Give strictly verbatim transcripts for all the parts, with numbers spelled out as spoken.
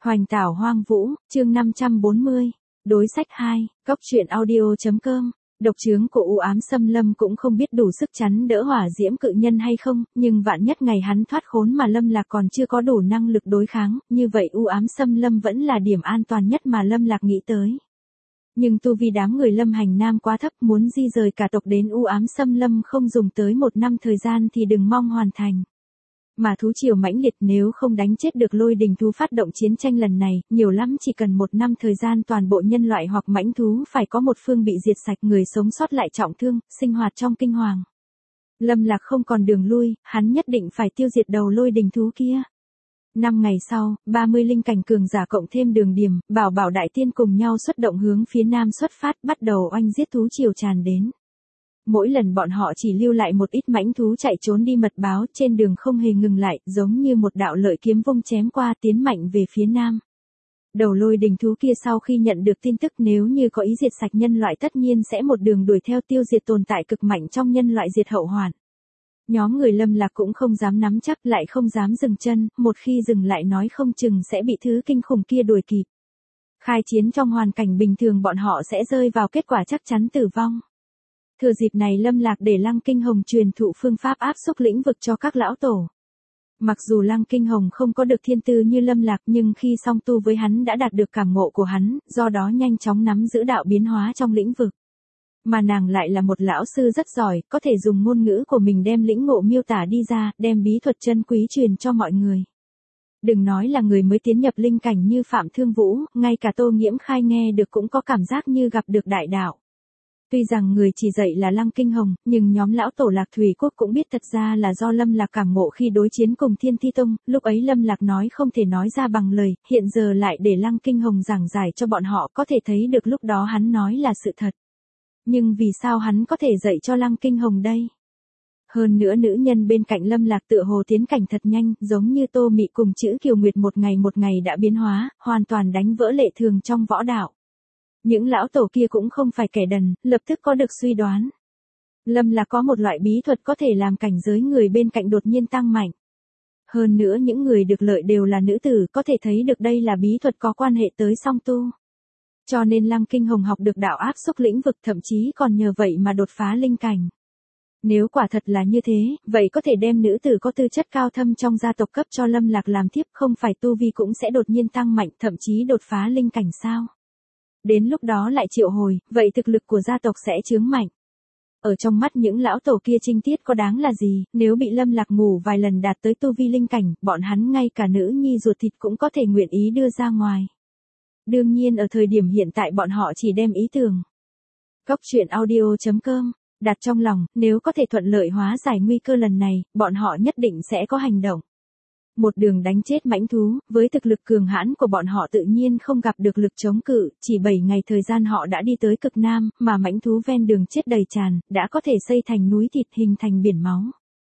Hoành tảo hoang vũ, chương năm trăm bốn mươi. Đối sách hai, Cóc truyện audio.com. Độc chướng của u ám xâm lâm cũng không biết đủ sức chắn đỡ hỏa diễm cự nhân hay không, nhưng vạn nhất ngày hắn thoát khốn mà Lâm Lạc còn chưa có đủ năng lực đối kháng, như vậy u ám xâm lâm vẫn là điểm an toàn nhất mà Lâm Lạc nghĩ tới. Nhưng tu vi đám người Lâm Hành Nam quá thấp, muốn di rời cả tộc đến u ám xâm lâm không dùng tới một năm thời gian thì đừng mong hoàn thành. Mà thú triều mãnh liệt, nếu không đánh chết được lôi đình thú phát động chiến tranh lần này, nhiều lắm chỉ cần một năm thời gian toàn bộ nhân loại hoặc mãnh thú phải có một phương bị diệt sạch, người sống sót lại trọng thương, sinh hoạt trong kinh hoàng. Lâm Lạc không còn đường lui, hắn nhất định phải tiêu diệt đầu lôi đình thú kia. Năm ngày sau, ba mươi linh cảnh cường giả cộng thêm Đường Điềm, Bảo Bảo đại tiên cùng nhau xuất động hướng phía nam xuất phát, bắt đầu oanh giết thú triều tràn đến. Mỗi lần bọn họ chỉ lưu lại một ít mãnh thú chạy trốn đi mật báo, trên đường không hề ngừng lại, giống như một đạo lợi kiếm vung chém qua, tiến mạnh về phía nam. Đầu lôi đình thú kia sau khi nhận được tin tức nếu như có ý diệt sạch nhân loại tất nhiên sẽ một đường đuổi theo tiêu diệt tồn tại cực mạnh trong nhân loại diệt hậu hoạn. Nhóm người Lâm Lạc cũng không dám nắm chắc, lại không dám dừng chân, một khi dừng lại nói không chừng sẽ bị thứ kinh khủng kia đuổi kịp. Khai chiến trong hoàn cảnh bình thường bọn họ sẽ rơi vào kết quả chắc chắn tử vong. Thừa dịp này Lâm Lạc để Lăng Kinh Hồng truyền thụ phương pháp áp xúc lĩnh vực cho các lão tổ. Mặc dù Lăng Kinh Hồng không có được thiên tư như Lâm Lạc nhưng khi song tu với hắn đã đạt được cảm ngộ của hắn, do đó nhanh chóng nắm giữ đạo biến hóa trong lĩnh vực. Mà nàng lại là một lão sư rất giỏi, có thể dùng ngôn ngữ của mình đem lĩnh ngộ miêu tả đi ra, đem bí thuật chân quý truyền cho mọi người. Đừng nói là người mới tiến nhập linh cảnh như Phạm Thương Vũ, ngay cả Tô Nghiễm Khai nghe được cũng có cảm giác như gặp được đại đạo. Tuy rằng người chỉ dạy là Lăng Kinh Hồng, nhưng nhóm lão tổ Lạc Thủy Quốc cũng biết thật ra là do Lâm Lạc cảm ngộ khi đối chiến cùng Thiên Thi Tông, lúc ấy Lâm Lạc nói không thể nói ra bằng lời, hiện giờ lại để Lăng Kinh Hồng giảng giải cho bọn họ, có thể thấy được lúc đó hắn nói là sự thật. Nhưng vì sao hắn có thể dạy cho Lăng Kinh Hồng đây? Hơn nữa nữ nhân bên cạnh Lâm Lạc tựa hồ tiến cảnh thật nhanh, giống như Tô Mị cùng chữ Kiều Nguyệt một ngày một ngày đã biến hóa, hoàn toàn đánh vỡ lệ thường trong võ đạo. Những lão tổ kia cũng không phải kẻ đần, lập tức có được suy đoán. Lâm Lạc có một loại bí thuật có thể làm cảnh giới người bên cạnh đột nhiên tăng mạnh. Hơn nữa những người được lợi đều là nữ tử, có thể thấy được đây là bí thuật có quan hệ tới song tu. Cho nên Lăng Kinh Hồng học được đạo áp xúc lĩnh vực, thậm chí còn nhờ vậy mà đột phá linh cảnh. Nếu quả thật là như thế, vậy có thể đem nữ tử có tư chất cao thâm trong gia tộc cấp cho Lâm Lạc làm thiếp, không phải tu vi cũng sẽ đột nhiên tăng mạnh, thậm chí đột phá linh cảnh sao? Đến lúc đó lại triệu hồi, vậy thực lực của gia tộc sẽ chướng mạnh. Ở trong mắt những lão tổ kia trinh tiết có đáng là gì, nếu bị Lâm Lạc ngủ vài lần đạt tới tu vi linh cảnh, bọn hắn ngay cả nữ nhi ruột thịt cũng có thể nguyện ý đưa ra ngoài. Đương nhiên ở thời điểm hiện tại bọn họ chỉ đem ý tưởng Cóc truyện audio.com đặt trong lòng, nếu có thể thuận lợi hóa giải nguy cơ lần này, bọn họ nhất định sẽ có hành động. Một đường đánh chết mãnh thú, với thực lực cường hãn của bọn họ tự nhiên không gặp được lực chống cự, chỉ bảy ngày thời gian họ đã đi tới cực nam, mà mãnh thú ven đường chết đầy tràn, đã có thể xây thành núi thịt hình thành biển máu.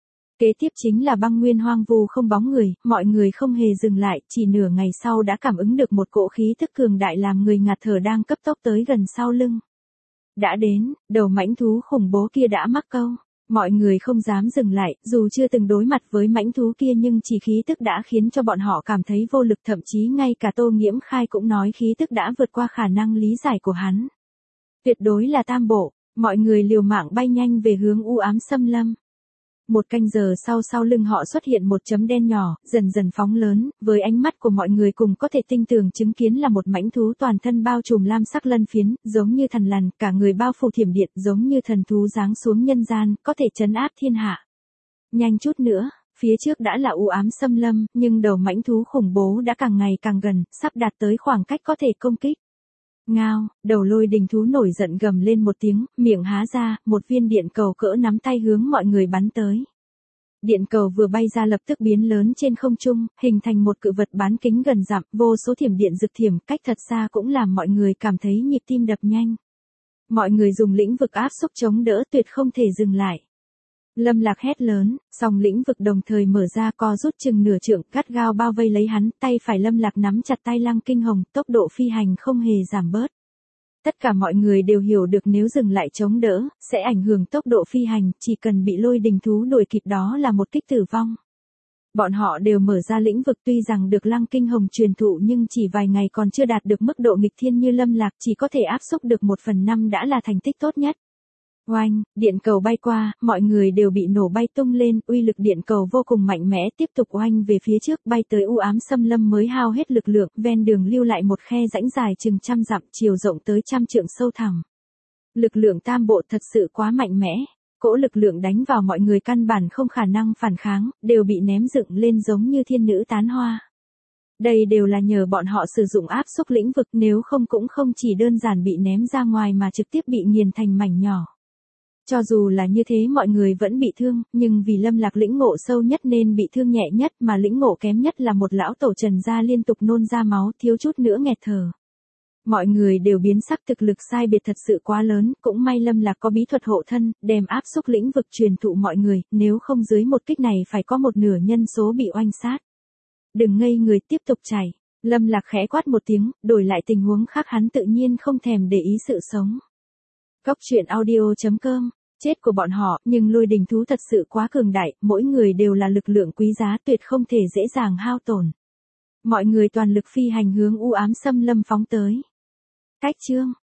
Kế tiếp chính là băng nguyên hoang vu không bóng người, mọi người không hề dừng lại, chỉ nửa ngày sau đã cảm ứng được một cỗ khí thức cường đại làm người ngạt thở đang cấp tốc tới gần sau lưng. Đã đến, đầu mãnh thú khủng bố kia đã mắc câu. Mọi người không dám dừng lại, dù chưa từng đối mặt với mãnh thú kia nhưng chỉ khí tức đã khiến cho bọn họ cảm thấy vô lực, thậm chí ngay cả Tô Nghiễm Khai cũng nói khí tức đã vượt qua khả năng lý giải của hắn. Tuyệt đối là tam bộ, mọi người liều mạng bay nhanh về hướng u ám xâm lâm. Một canh giờ sau sau lưng họ xuất hiện một chấm đen nhỏ, dần dần phóng lớn, với ánh mắt của mọi người cùng có thể tinh tường chứng kiến là một mãnh thú toàn thân bao trùm lam sắc lân phiến, giống như thần lằn, cả người bao phủ thiểm điện, giống như thần thú giáng xuống nhân gian, có thể trấn áp thiên hạ. Nhanh chút nữa, phía trước đã là u ám xâm lâm, nhưng đầu mãnh thú khủng bố đã càng ngày càng gần, sắp đạt tới khoảng cách có thể công kích. Ngao, đầu lôi đình thú nổi giận gầm lên một tiếng, miệng há ra, một viên điện cầu cỡ nắm tay hướng mọi người bắn tới. Điện cầu vừa bay ra lập tức biến lớn trên không trung, hình thành một cự vật bán kính gần dặm, vô số thiểm điện rực thiểm, cách thật xa cũng làm mọi người cảm thấy nhịp tim đập nhanh. Mọi người dùng lĩnh vực áp xúc chống đỡ, tuyệt không thể dừng lại. Lâm Lạc hét lớn, song lĩnh vực đồng thời mở ra, co rút chừng nửa trượng, gắt gao bao vây lấy hắn, tay phải Lâm Lạc nắm chặt tay Lăng Kinh Hồng, tốc độ phi hành không hề giảm bớt. Tất cả mọi người đều hiểu được nếu dừng lại chống đỡ, sẽ ảnh hưởng tốc độ phi hành, chỉ cần bị lôi đình thú đuổi kịp đó là một kích tử vong. Bọn họ đều mở ra lĩnh vực tuy rằng được Lăng Kinh Hồng truyền thụ nhưng chỉ vài ngày còn chưa đạt được mức độ nghịch thiên như Lâm Lạc, chỉ có thể áp xúc được một phần năm đã là thành tích tốt nhất. Oanh, điện cầu bay qua, mọi người đều bị nổ bay tung lên, uy lực điện cầu vô cùng mạnh mẽ tiếp tục oanh về phía trước bay tới u ám xâm lâm mới hao hết lực lượng, ven đường lưu lại một khe rãnh dài chừng trăm dặm, chiều rộng tới trăm trượng sâu thẳm. Lực lượng tam bộ thật sự quá mạnh mẽ, cỗ lực lượng đánh vào mọi người căn bản không khả năng phản kháng, đều bị ném dựng lên giống như thiên nữ tán hoa. Đây đều là nhờ bọn họ sử dụng áp xúc lĩnh vực, nếu không cũng không chỉ đơn giản bị ném ra ngoài mà trực tiếp bị nghiền thành mảnh nhỏ. Cho dù là như thế mọi người vẫn bị thương, nhưng vì Lâm Lạc lĩnh ngộ sâu nhất nên bị thương nhẹ nhất, mà lĩnh ngộ kém nhất là một lão tổ Trần gia liên tục nôn ra máu, thiếu chút nữa nghẹt thở. Mọi người đều biến sắc, thực lực sai biệt thật sự quá lớn, cũng may Lâm Lạc có bí thuật hộ thân, đem áp xúc lĩnh vực truyền thụ mọi người, nếu không dưới một kích này phải có một nửa nhân số bị oanh sát. Đừng ngây người, tiếp tục chạy. Lâm Lạc khẽ quát một tiếng, đổi lại tình huống khác hắn tự nhiên không thèm để ý sự sống. Góc truyện audio chấm com. Chết của bọn họ, nhưng lôi đình thú thật sự quá cường đại, mỗi người đều là lực lượng quý giá tuyệt không thể dễ dàng hao tổn. Mọi người toàn lực phi hành hướng u ám xâm lâm phóng tới. Cách chương